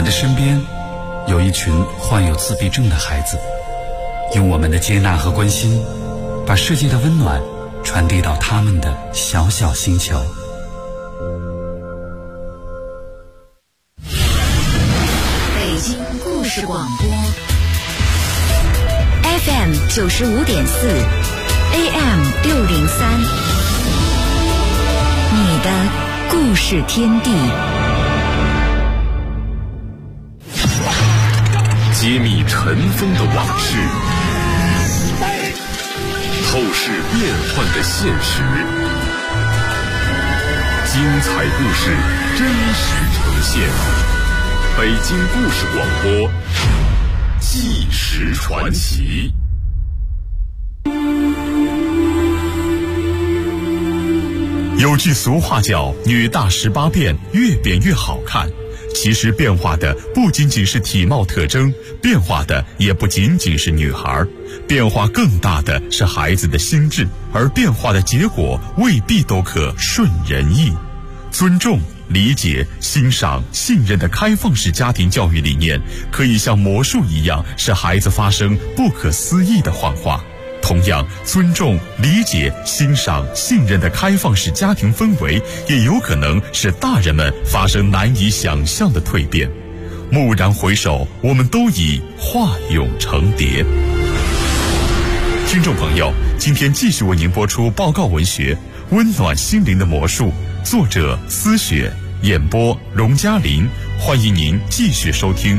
的身边有一群患有自闭症的孩子，用我们的接纳和关心，把世界的温暖传递到他们的小小星球。 北京故事广播 FM 95.4 AM 603，你的故事天地。 揭秘尘封的往事，透视变幻的现实，精彩故事真实呈现。北京故事广播，纪实传奇。 有句俗话叫“女大18变，越变越好看”。其实变化的不仅仅是体貌特征，变化的也不仅仅是女孩，变化更大的是孩子的心智，而变化的结果未必都可顺人意。尊重、理解、欣赏、信任的开放式家庭教育理念，可以像魔术一样使孩子发生不可思议的幻化。同样，尊重、理解、欣赏、信任的开放式家庭氛围，也有可能使大人们发生难以想象的蜕变。蓦然回首，我们都已化蛹成蝶。听众朋友，今天继续为您播出报告文学《温暖心灵的魔术》，作者思雪，演播荣嘉林。欢迎您继续收听。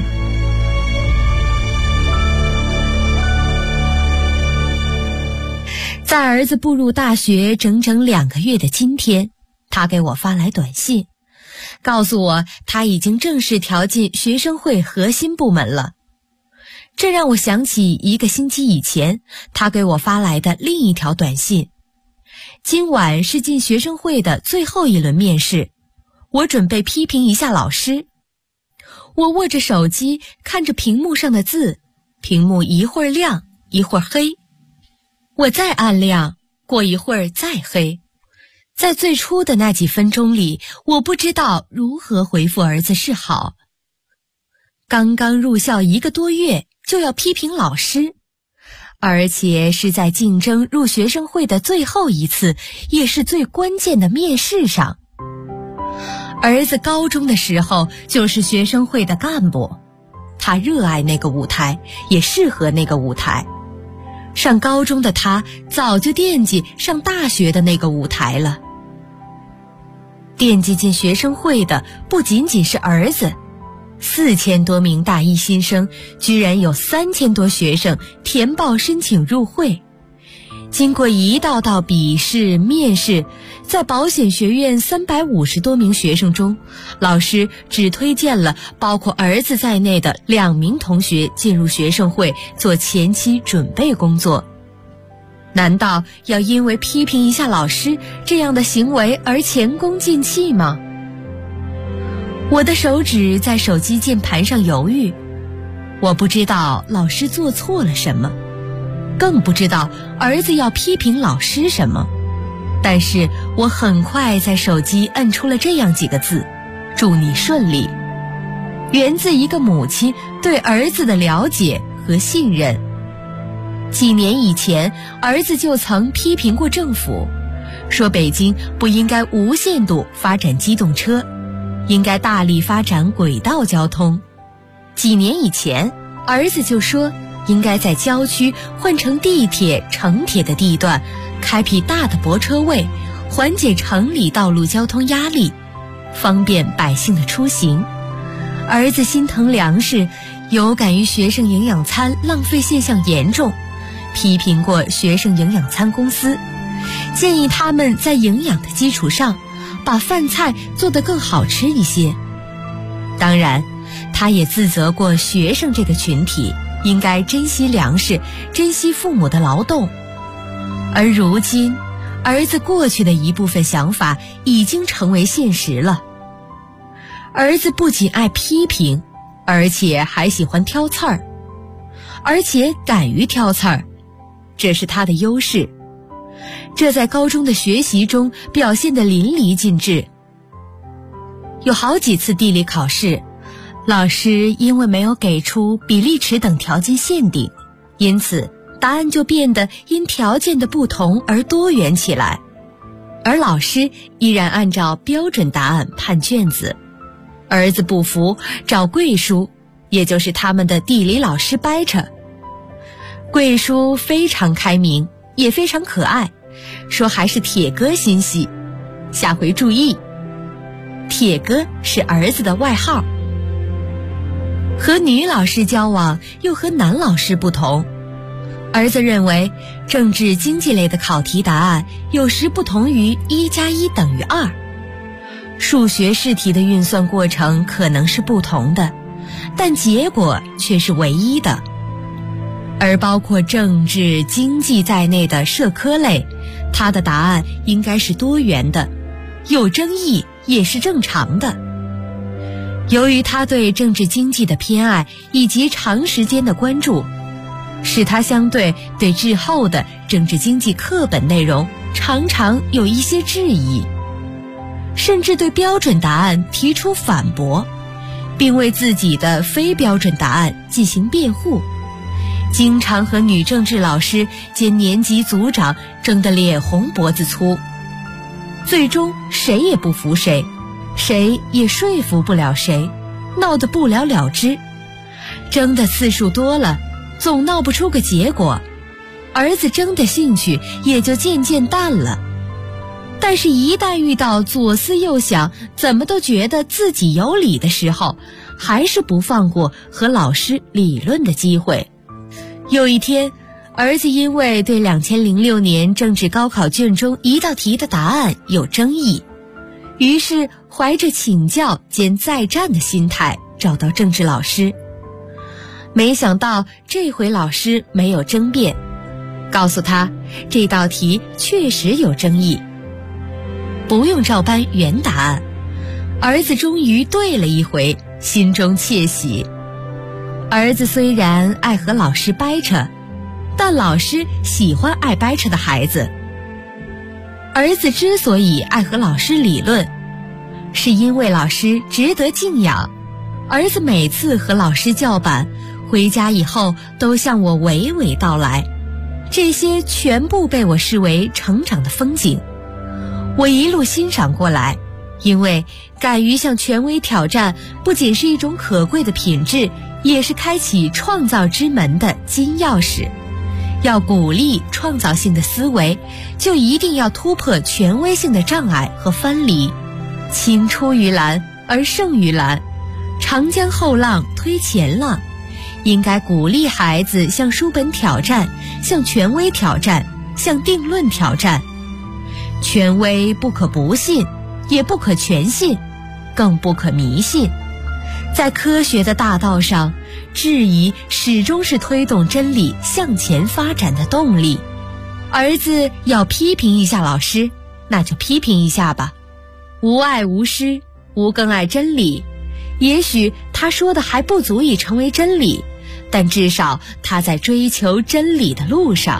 在儿子步入大学整整2个月的今天，他给我发来短信，告诉我他已经正式调进学生会核心部门了。这让我想起1个星期以前他给我发来的另一条短信：今晚是进学生会的最后一轮面试，我准备批评一下老师。我握着手机，看着屏幕上的字，屏幕一会儿亮一会儿黑，我再按亮，过一会儿再黑。在最初的那几分钟里，我不知道如何回复儿子是好。刚刚入校1个多月就要批评老师，而且是在竞争入学生会的最后一次，也是最关键的面试上。儿子高中的时候就是学生会的干部，他热爱那个舞台，也适合那个舞台。上高中的他早就惦记上大学的那个舞台了。惦记进学生会的不仅仅是儿子，4000多名大一新生，居然有3000多学生填报申请入会。经过一道道笔试、面试，在保险学院350多名学生中，老师只推荐了包括儿子在内的2名同学进入学生会做前期准备工作。难道要因为批评一下老师这样的行为而前功尽弃吗？我的手指在手机键盘上犹豫，我不知道老师做错了什么，更不知道儿子要批评老师什么，但是我很快在手机摁出了这样几个字：祝你顺利。源自一个母亲对儿子的了解和信任。几年以前，儿子就曾批评过政府，说北京不应该无限度发展机动车，应该大力发展轨道交通。几年以前，儿子就说应该在郊区换成地铁、城铁的地段，开辟大的泊车位，缓解城里道路交通压力，方便百姓的出行。儿子心疼粮食，有感于学生营养餐浪费现象严重，批评过学生营养餐公司，建议他们在营养的基础上，把饭菜做得更好吃一些。当然，他也自责过学生这个群体应该珍惜粮食，珍惜父母的劳动。而如今，儿子过去的一部分想法已经成为现实了。儿子不仅爱批评，而且还喜欢挑刺儿，而且敢于挑刺儿，这是他的优势。这在高中的学习中表现得淋漓尽致。有好几次地理考试， 老师因为没有给出比例尺等条件限定，因此答案就变得因条件的不同而多元起来，而老师依然按照标准答案判卷子。儿子不服，找桂叔，也就是他们的地理老师掰扯。桂叔非常开明，也非常可爱，说还是铁哥心细，下回注意。铁哥是儿子的外号。和女老师交往又和男老师不同，儿子认为政治经济类的考题答案有时不同于1+1等于2，数学试题的运算过程可能是不同的，但结果却是唯一的。而包括政治经济在内的社科类，它的答案应该是多元的，有争议也是正常的。由于他对政治经济的偏爱以及长时间的关注，使他相对滞后的政治经济课本内容常常有一些质疑，甚至对标准答案提出反驳，并为自己的非标准答案进行辩护，经常和女政治老师兼年级组长争得脸红脖子粗，最终谁也不服谁，谁也说服不了谁，闹得不了了之。争的次数多了，总闹不出个结果，儿子争的兴趣也就渐渐淡了。但是一旦遇到左思右想，怎么都觉得自己有理的时候，还是不放过和老师理论的机会。有一天，儿子因为对2006年政治高考卷中一道题的答案有争议，于是怀着请教兼再战的心态找到政治老师。没想到这回老师没有争辩，告诉他这道题确实有争议，不用照搬原答案。儿子终于对了一回，心中窃喜。儿子虽然爱和老师掰扯，但老师喜欢爱掰扯的孩子。儿子之所以爱和老师理论，是因为老师值得敬仰。儿子每次和老师叫板，回家以后都向我娓娓道来，这些全部被我视为成长的风景。我一路欣赏过来，因为敢于向权威挑战，不仅是一种可贵的品质，也是开启创造之门的金钥匙。要鼓励创造性的思维，就一定要突破权威性的障碍和藩篱。青出于蓝而胜于蓝，长江后浪推前浪，应该鼓励孩子向书本挑战，向权威挑战，向定论挑战。权威不可不信，也不可全信，更不可迷信。在科学的大道上，质疑始终是推动真理向前发展的动力。儿子要批评一下老师，那就批评一下吧，无爱无师，无更爱真理。也许他说的还不足以成为真理，但至少他在追求真理的路上。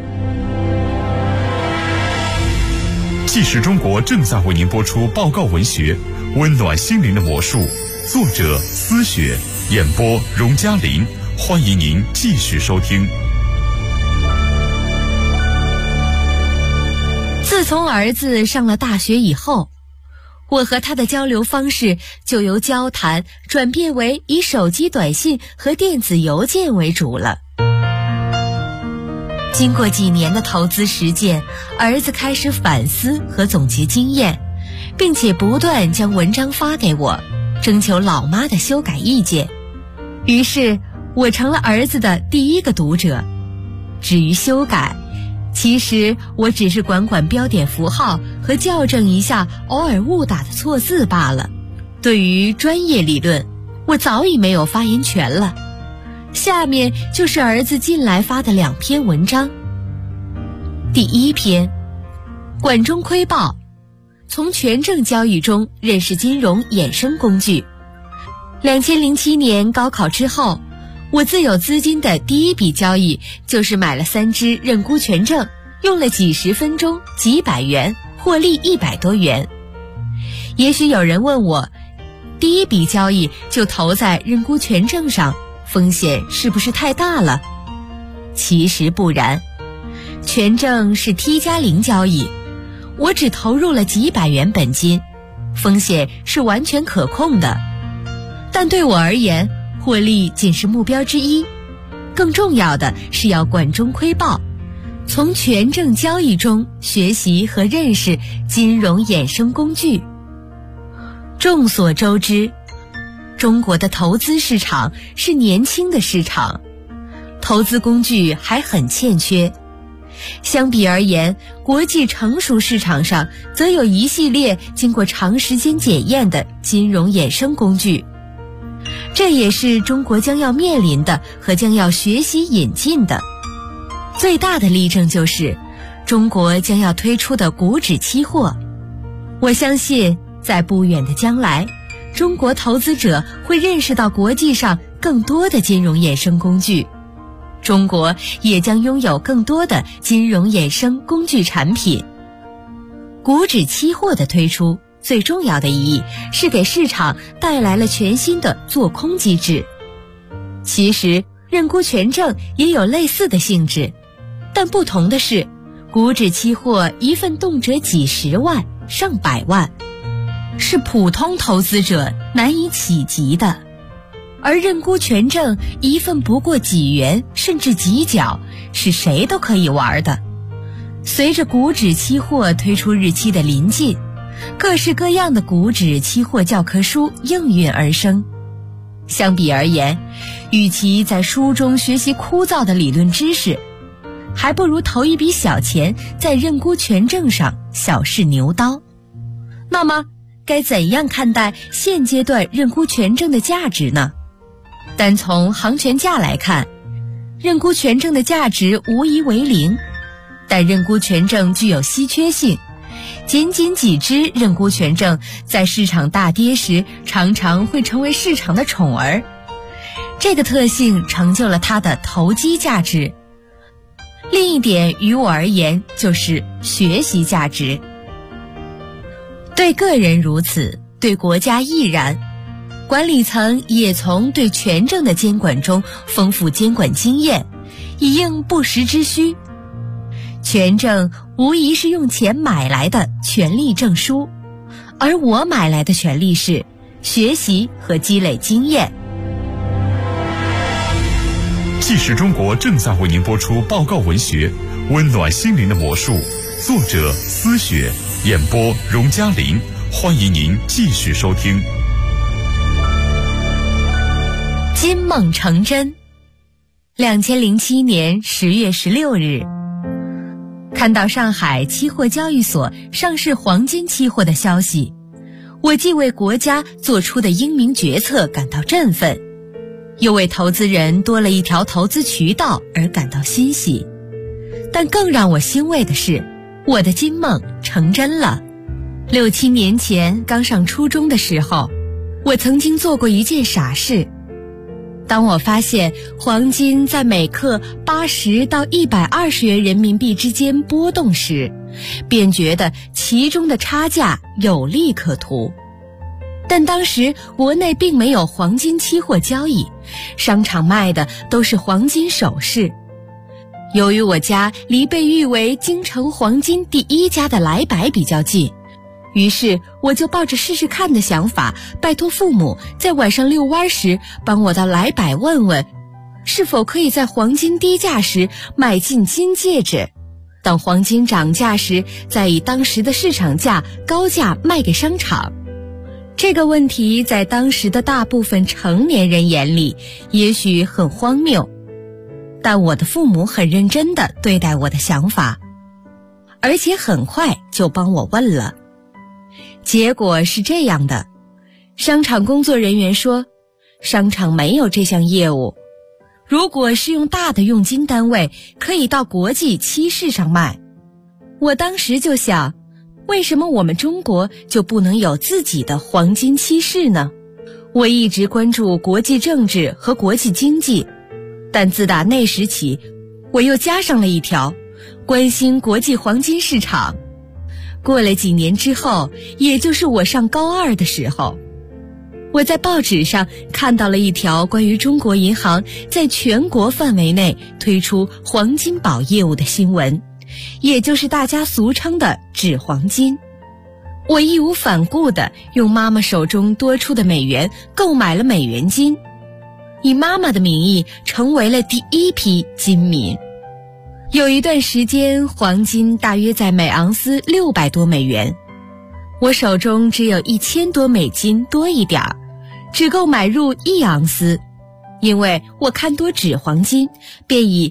纪实中国正在为您播出报告文学《温暖心灵的魔术》，作者思雪，演播荣嘉玲。欢迎您继续收听。 自从儿子上了大学以后，我和他的交流方式就由交谈转变为以手机短信和电子邮件为主了。经过几年的投资实践，儿子开始反思和总结经验，并且不断将文章发给我，征求老妈的修改意见。于是我成了儿子的第一个读者。至于修改，其实我只是管标点符号和校正一下偶尔误打的错字罢了。对于专业理论，我早已没有发言权了。下面就是儿子近来发的2篇文章。第1篇，管中窥豹，从权证交易中认识金融衍生工具。2007年高考之后，我自有资金的第一笔交易就是买了3只认沽权证，用了几十分钟，几百元，获利100多元。也许有人问我， 第一笔交易就投在认沽权证上，风险是不是太大了？其实不然，权证是 T+0 交易，我只投入了几百元本金，风险是完全可控的。但对我而言，获利仅是目标之一，更重要的是要管中窥豹，从权证交易中学习和认识金融衍生工具。众所周知，中国的投资市场是年轻的市场，投资工具还很欠缺。相比而言，国际成熟市场上则有一系列经过长时间检验的金融衍生工具，这也是中国将要面临的和将要学习引进的。最大的例证就是中国将要推出的股指期货。我相信在不远的将来，中国投资者会认识到国际上更多的金融衍生工具，中国也将拥有更多的金融衍生工具产品。股指期货的推出，最重要的意义是给市场带来了全新的做空机制。其实认沽权证也有类似的性质，但不同的是，股指期货一份动辄几十万、上百万，是普通投资者难以企及的。而认沽权证一份不过几元甚至几角，是谁都可以玩的。随着股指期货推出日期的临近，各式各样的股指期货教科书应运而生。相比而言，与其在书中学习枯燥的理论知识，还不如投一笔小钱在认沽权证上小试牛刀。那么该怎样看待现阶段认沽权证的价值呢？单从行权价来看，认沽权证的价值无疑为零，但认沽权证具有稀缺性，仅几只认沽权证在市场大跌时常常会成为市场的宠儿，这个特性成就了它的投机价值。另一点于我而言就是学习价值，对个人如此，对国家亦然。管理层也从对权证的监管中丰富监管经验，以应不时之需。权证无疑是用钱买来的权利证书，而我买来的权利是学习和积累经验。 纪实中国正在为您播出报告文学《温暖心灵的魔术》，作者思雪，演播荣嘉玲，欢迎您继续收听。 金梦成真。2007年10月16日，看到上海期货交易所上市黄金期货的消息，我既为国家做出的英明决策感到振奋，又为投资人多了一条投资渠道而感到欣喜。但更让我欣慰的是，我的金梦成真了。6、7年前刚上初中的时候，我曾经做过一件傻事。当我发现黄金在每克80到120元人民币之间波动时，便觉得其中的差价有利可图。但当时国内并没有黄金期货交易，商场卖的都是黄金首饰。由于我家离被誉为京城黄金第1家的来百比较近，于是我就抱着试试看的想法，拜托父母在晚上遛弯时帮我到来百问问，是否可以在黄金低价时买进金戒指，等黄金涨价时再以当时的市场价高价卖给商场。这个问题在当时的大部分成年人眼里也许很荒谬，但我的父母很认真地对待我的想法，而且很快就帮我问了。结果是这样的，商场工作人员说，商场没有这项业务，如果是用大的用金单位，可以到国际期市上卖。我当时就想，为什么我们中国就不能有自己的黄金期市呢？我一直关注国际政治和国际经济，但自打那时起，我又加上了一条，关心国际黄金市场。过了几年之后，也就是我上高2的时候， 我在报纸上看到了一条关于中国银行在全国范围内推出黄金宝业务的新闻，也就是大家俗称的纸黄金。我义无反顾地用妈妈手中多出的美元购买了美元金，以妈妈的名义成为了第一批金民。有一段时间，黄金大约在每盎司600多美元，我手中只有1000多美金多一点儿，只够买入1盎司，因为我看多纸黄金，便以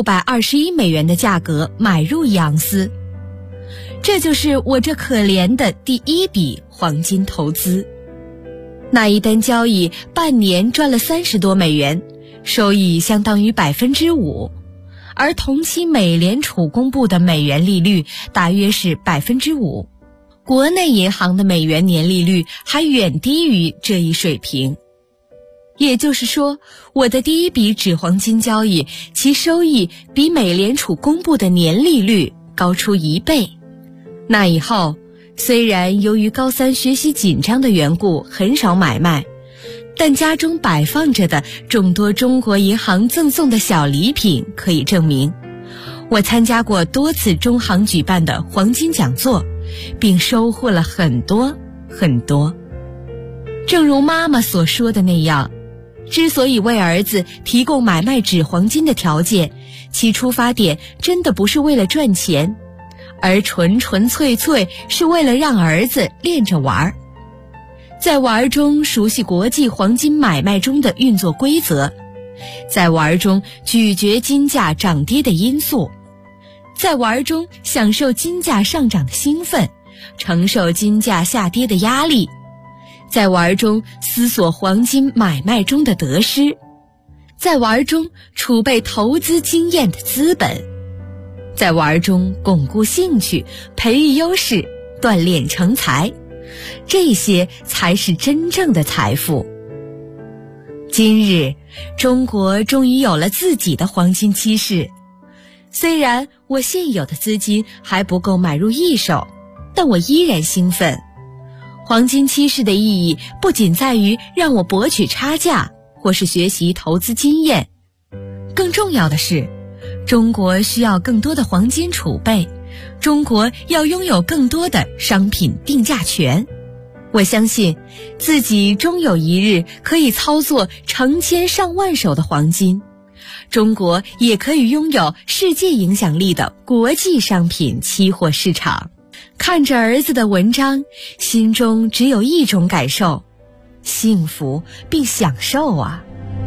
621美元的价格买入1盎司。这就是我这可怜的第一笔黄金投资。那一单交易半年赚了30多美元，收益相当于 5%， 而同期美联储公布的美元利率大约是 5%， 国内银行的美元年利率还远低于这一水平。也就是说，我的第一笔纸黄金交易，其收益比美联储公布的年利率高出1倍。那以后，虽然由于高三学习紧张的缘故很少买卖，但家中摆放着的众多中国银行赠送的小礼品可以证明，我参加过多次中行举办的黄金讲座，并收获了很多很多。正如妈妈所说的那样，之所以为儿子提供买卖纸黄金的条件，其出发点真的不是为了赚钱，而纯纯粹粹是为了让儿子练着玩，在玩中熟悉国际黄金买卖中的运作规则，在玩中咀嚼金价涨跌的因素，在玩中享受金价上涨的兴奋，承受金价下跌的压力，在玩中思索黄金买卖中的得失，在玩中储备投资经验的资本，在玩中巩固兴趣，培育优势，锻炼成才，这些才是真正的财富。今日，中国终于有了自己的黄金期市。虽然我现有的资金还不够买入一手，但我依然兴奋。黄金期市的意义不仅在于让我博取差价，或是学习投资经验，更重要的是，中国需要更多的黄金储备，中国要拥有更多的商品定价权。我相信自己终有一日可以操作成千上万手的黄金，中国也可以拥有世界影响力的国际商品期货市场。看着儿子的文章，心中只有一种感受：幸福并享受啊！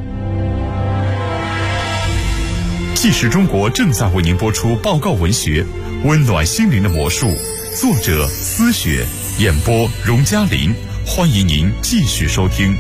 纪实中国正在为您播出报告文学《温暖心灵的魔术》，作者思雪，演播荣嘉林。欢迎您继续收听。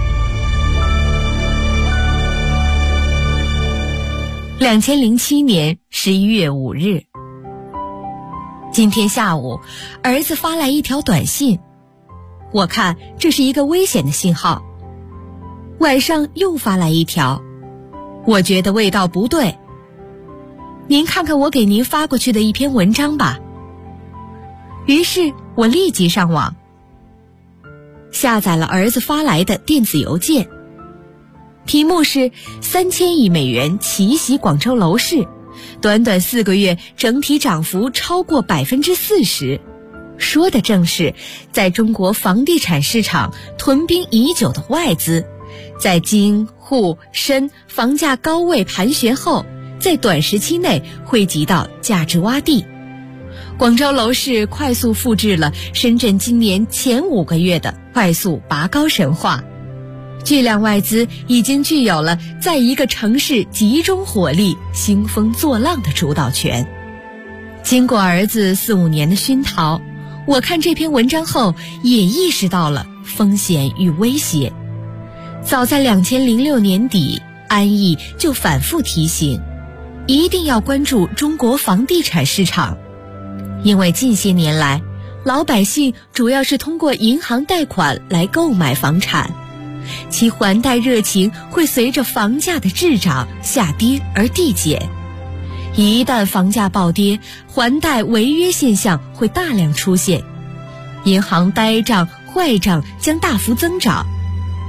2007年11月5日，今天下午，儿子发来一条短信，我看这是一个危险的信号。晚上又发来一条，我觉得味道不对。您看看我给您发过去的一篇文章吧。于是我立即上网，下载了儿子发来的电子邮件，题目是3000亿美元奇袭广州楼市，短短4个月整体涨幅超过 40%， 说的正是在中国房地产市场屯兵已久的外资，在京沪深房价高位盘旋后，在短时期内汇集到价值洼地。广州楼市快速复制了深圳今年前5个月的快速拔高神话，巨量外资已经具有了在一个城市集中火力兴风作浪的主导权。经过儿子4、5年的熏陶，我看这篇文章后也意识到了风险与威胁。早在2006年底，安毅就反复提醒，一定要关注中国房地产市场，因为近些年来，老百姓主要是通过银行贷款来购买房产，其还贷热情会随着房价的滞涨下跌而递减。一旦房价暴跌，还贷违约现象会大量出现，银行呆账坏账将大幅增长，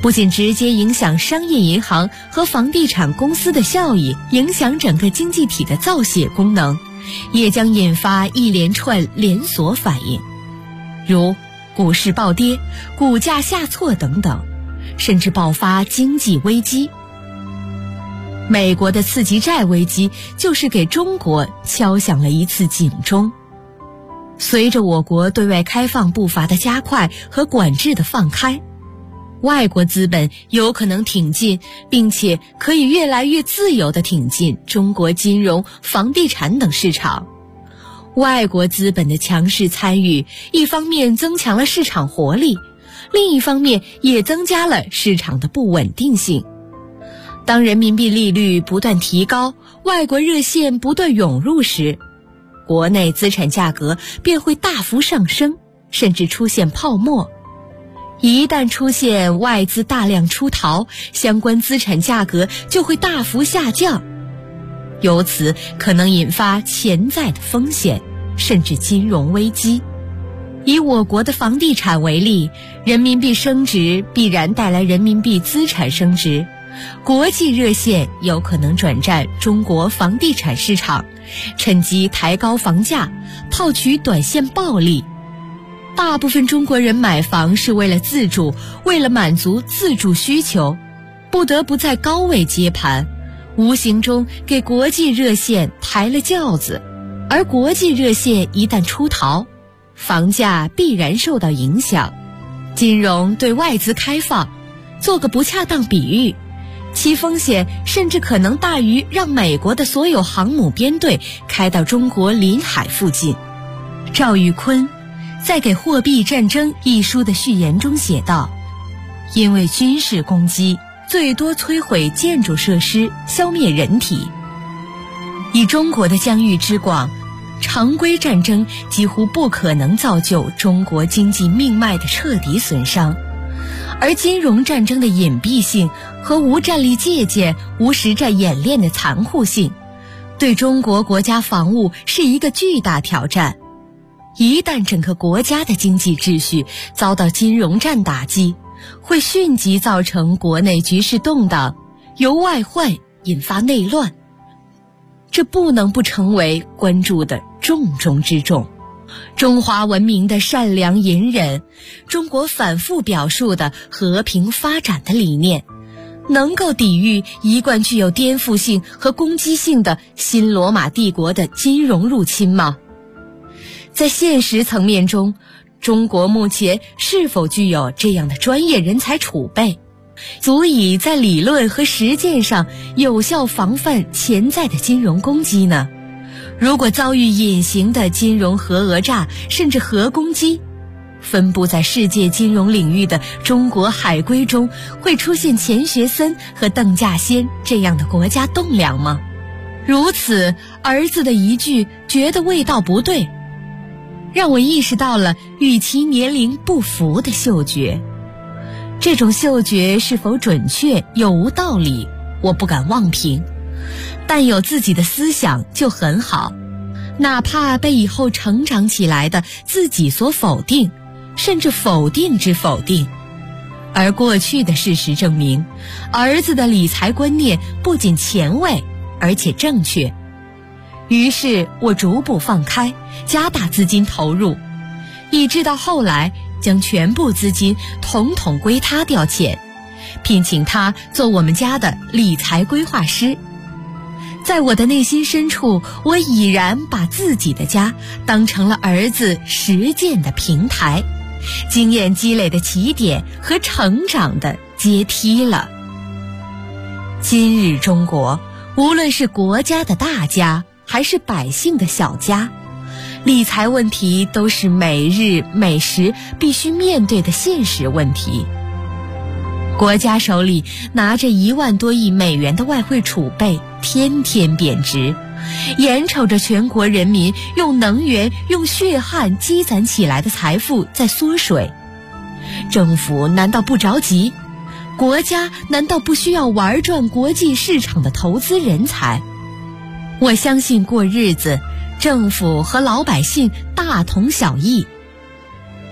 不仅直接影响商业银行和房地产公司的效益，影响整个经济体的造血功能，也将引发一连串连锁反应，如股市暴跌、股价下挫等等，甚至爆发经济危机。美国的次级债危机就是给中国敲响了一次警钟。随着我国对外开放步伐的加快和管制的放开，外国资本有可能挺进，并且可以越来越自由地挺进中国金融、房地产等市场。外国资本的强势参与，一方面增强了市场活力，另一方面也增加了市场的不稳定性。当人民币利率不断提高，外国热线不断涌入时，国内资产价格便会大幅上升，甚至出现泡沫。一旦出现外资大量出逃，相关资产价格就会大幅下降，由此可能引发潜在的风险，甚至金融危机。以我国的房地产为例，人民币升值必然带来人民币资产升值，国际热线有可能转战中国房地产市场，趁机抬高房价，套取短线暴利。大部分中国人买房是为了自住，为了满足自住需求，不得不在高位接盘，无形中给国际热线抬了轿子。而国际热线一旦出逃，房价必然受到影响。金融对外资开放，做个不恰当比喻，其风险甚至可能大于让美国的所有航母编队开到中国临海附近。赵玉坤在《给货币战争》一书的序言中写道，因为军事攻击最多摧毁建筑设施，消灭人体。以中国的疆域之广，常规战争几乎不可能造就中国经济命脉的彻底损伤，而金融战争的隐蔽性和无战力借鉴、无实战演练的残酷性，对中国国家防务是一个巨大挑战。一旦整个国家的经济秩序遭到金融战打击，会迅即造成国内局势动荡，由外患引发内乱，这不能不成为关注的重中之重。中华文明的善良隐忍，中国反复表述的和平发展的理念，能够抵御一贯具有颠覆性和攻击性的新罗马帝国的金融入侵吗？在现实层面中，中国目前是否具有这样的专业人才储备，足以在理论和实践上有效防范潜在的金融攻击呢？如果遭遇隐形的金融核讹诈甚至核攻击，分布在世界金融领域的中国海归中会出现钱学森和邓稼先这样的国家栋梁吗？如此，儿子的一句觉得味道不对，让我意识到了与其年龄不符的嗅觉。这种嗅觉是否准确有无道理，我不敢妄评，但有自己的思想就很好，哪怕被以后成长起来的自己所否定，甚至否定之否定。而过去的事实证明，儿子的理财观念不仅前卫，而且正确。于是我逐步放开，加大资金投入，以致到后来将全部资金统统归他调遣，聘请他做我们家的理财规划师。在我的内心深处，我已然把自己的家当成了儿子实践的平台，经验积累的起点和成长的阶梯了。今日中国，无论是国家的大家还是百姓的小家，理财问题都是每日每时必须面对的现实问题。国家手里拿着1万多亿美元的外汇储备，天天贬值，眼瞅着全国人民用能源、用血汗积攒起来的财富在缩水，政府难道不着急？国家难道不需要玩转国际市场的投资人才？我相信过日子，政府和老百姓大同小异。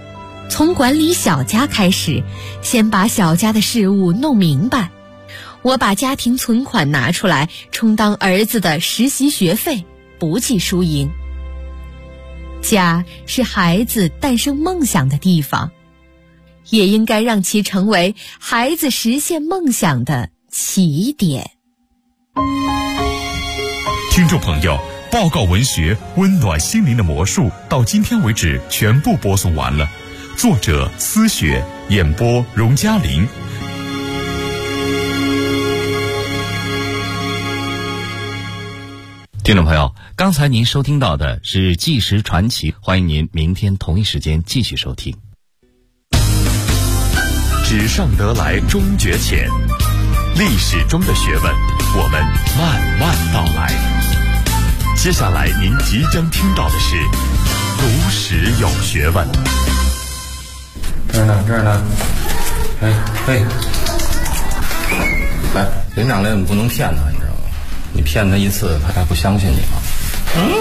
从管理小家开始，先把小家的事务弄明白。我把家庭存款拿出来，充当儿子的实习学费，不计输赢。家是孩子诞生梦想的地方，也应该让其成为孩子实现梦想的起点。 听众朋友，报告文学温暖心灵的魔术到今天为止全部播送完了。作者思雪，演播荣嘉玲。 听众朋友，刚才您收听到的是《纪实传奇》，欢迎您明天同一时间继续收听。 纸上得来终觉浅，历史中的学问，我们慢慢道来。接下来您即将听到的是读史有学问。 这儿呢，哎，连长来，你不能骗他，你知道吗？你骗他一次，他还不相信你吗？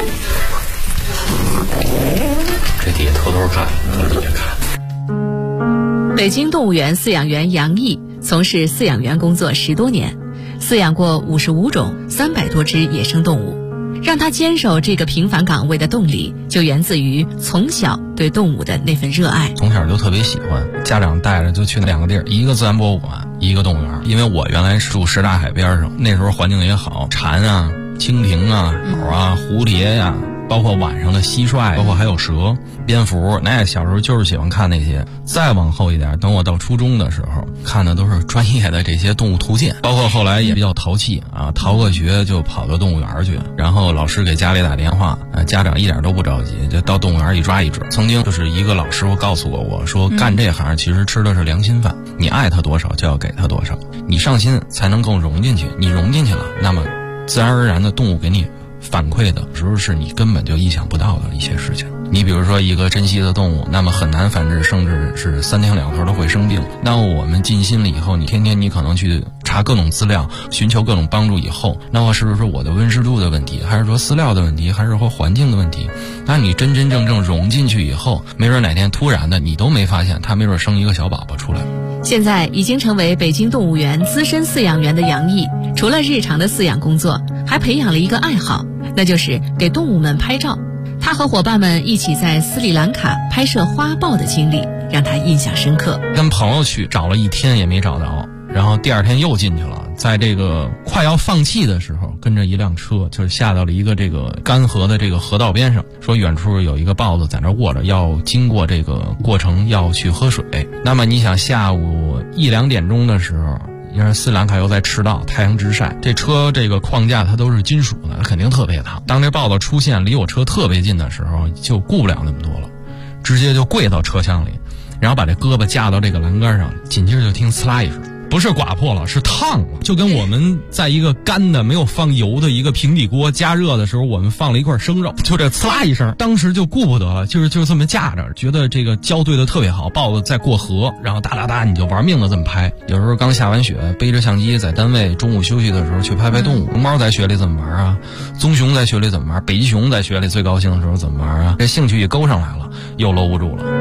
这底下偷偷看，你别看。 北京动物园饲养员杨毅从事饲养员工作10多年，饲养过55种300多只野生动物。让他坚守这个平凡岗位的动力，就源自于从小对动物的那份热爱。 从小就特别喜欢，家长带着就去2个地儿，一个自然博物馆，一个动物园。因为我原来是住什刹海边上，那时候环境也好，蝉啊、蜻蜓啊、鸟啊、蝴蝶呀、包括晚上的蟋蟀，包括还有蛇、蝙蝠，那小时候就是喜欢看那些。再往后一点，等我到初中的时候，看的都是专业的这些动物图鉴，包括后来也比较淘气啊，逃个学就跑到动物园去，然后老师给家里打电话，家长一点都不着急，就到动物园一抓一准。曾经就是一个老师傅告诉过我说，干这行其实吃的是良心饭，你爱他多少就要给他多少，你上心才能够融进去，你融进去了，那么自然而然的动物给你反馈的时候是你根本就意想不到的一些事情。你比如说一个珍稀的动物，那么很难繁殖，甚至是3天2头都会生病。那我们尽心了以后，你天天你可能去查各种资料，寻求各种帮助以后，那么是不是我的温湿度的问题，还是说饲料的问题，还是说环境的问题？那你真真正正融进去以后，没准哪天突然的你都没发现，它没准生一个小宝宝出来。 现在已经成为北京动物园资深饲养员的杨毅，除了日常的饲养工作，还培养了一个爱好，那就是给动物们拍照。他和伙伴们一起在斯里兰卡拍摄花豹的经历让他印象深刻。 跟朋友去找了1天也没找着，然后第2天又进去了，在这个快要放弃的时候，跟着一辆车就是下到了一个这个干河的这个河道边上，说远处有一个豹子在那卧着，要经过这个过程要去喝水。那么你想下午1、2点钟的时候，因为斯里兰卡又在赤道，太阳直晒，这车这个框架它都是金属的，它肯定特别烫。当这豹子出现离我车特别近的时候，就顾不了那么多了，直接就跪到车厢里，然后把这胳膊架到这个栏杆上，紧接着就听呲啦一声，不是刮破了，是烫了，就跟我们在一个干的没有放油的一个平底锅加热的时候，我们放了一块生肉，就这呲啦一声，当时就顾不得了，就这么架着，觉得这个胶对的特别好，豹子在过河，然后哒哒哒你就玩命的这么拍。有时候刚下完雪，背着相机在单位中午休息的时候去拍拍动物。龙猫在雪里怎么玩啊？棕熊在雪里怎么玩？北极熊在雪里最高兴的时候怎么玩啊？这兴趣一勾上来了，又搂不住了。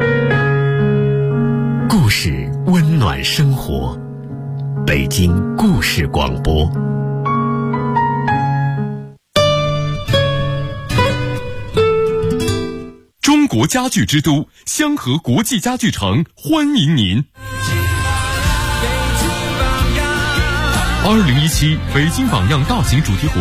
故事温暖生活，北京故事广播。 中国家具之都香河国际家具城欢迎您。2017北京榜样大型主题活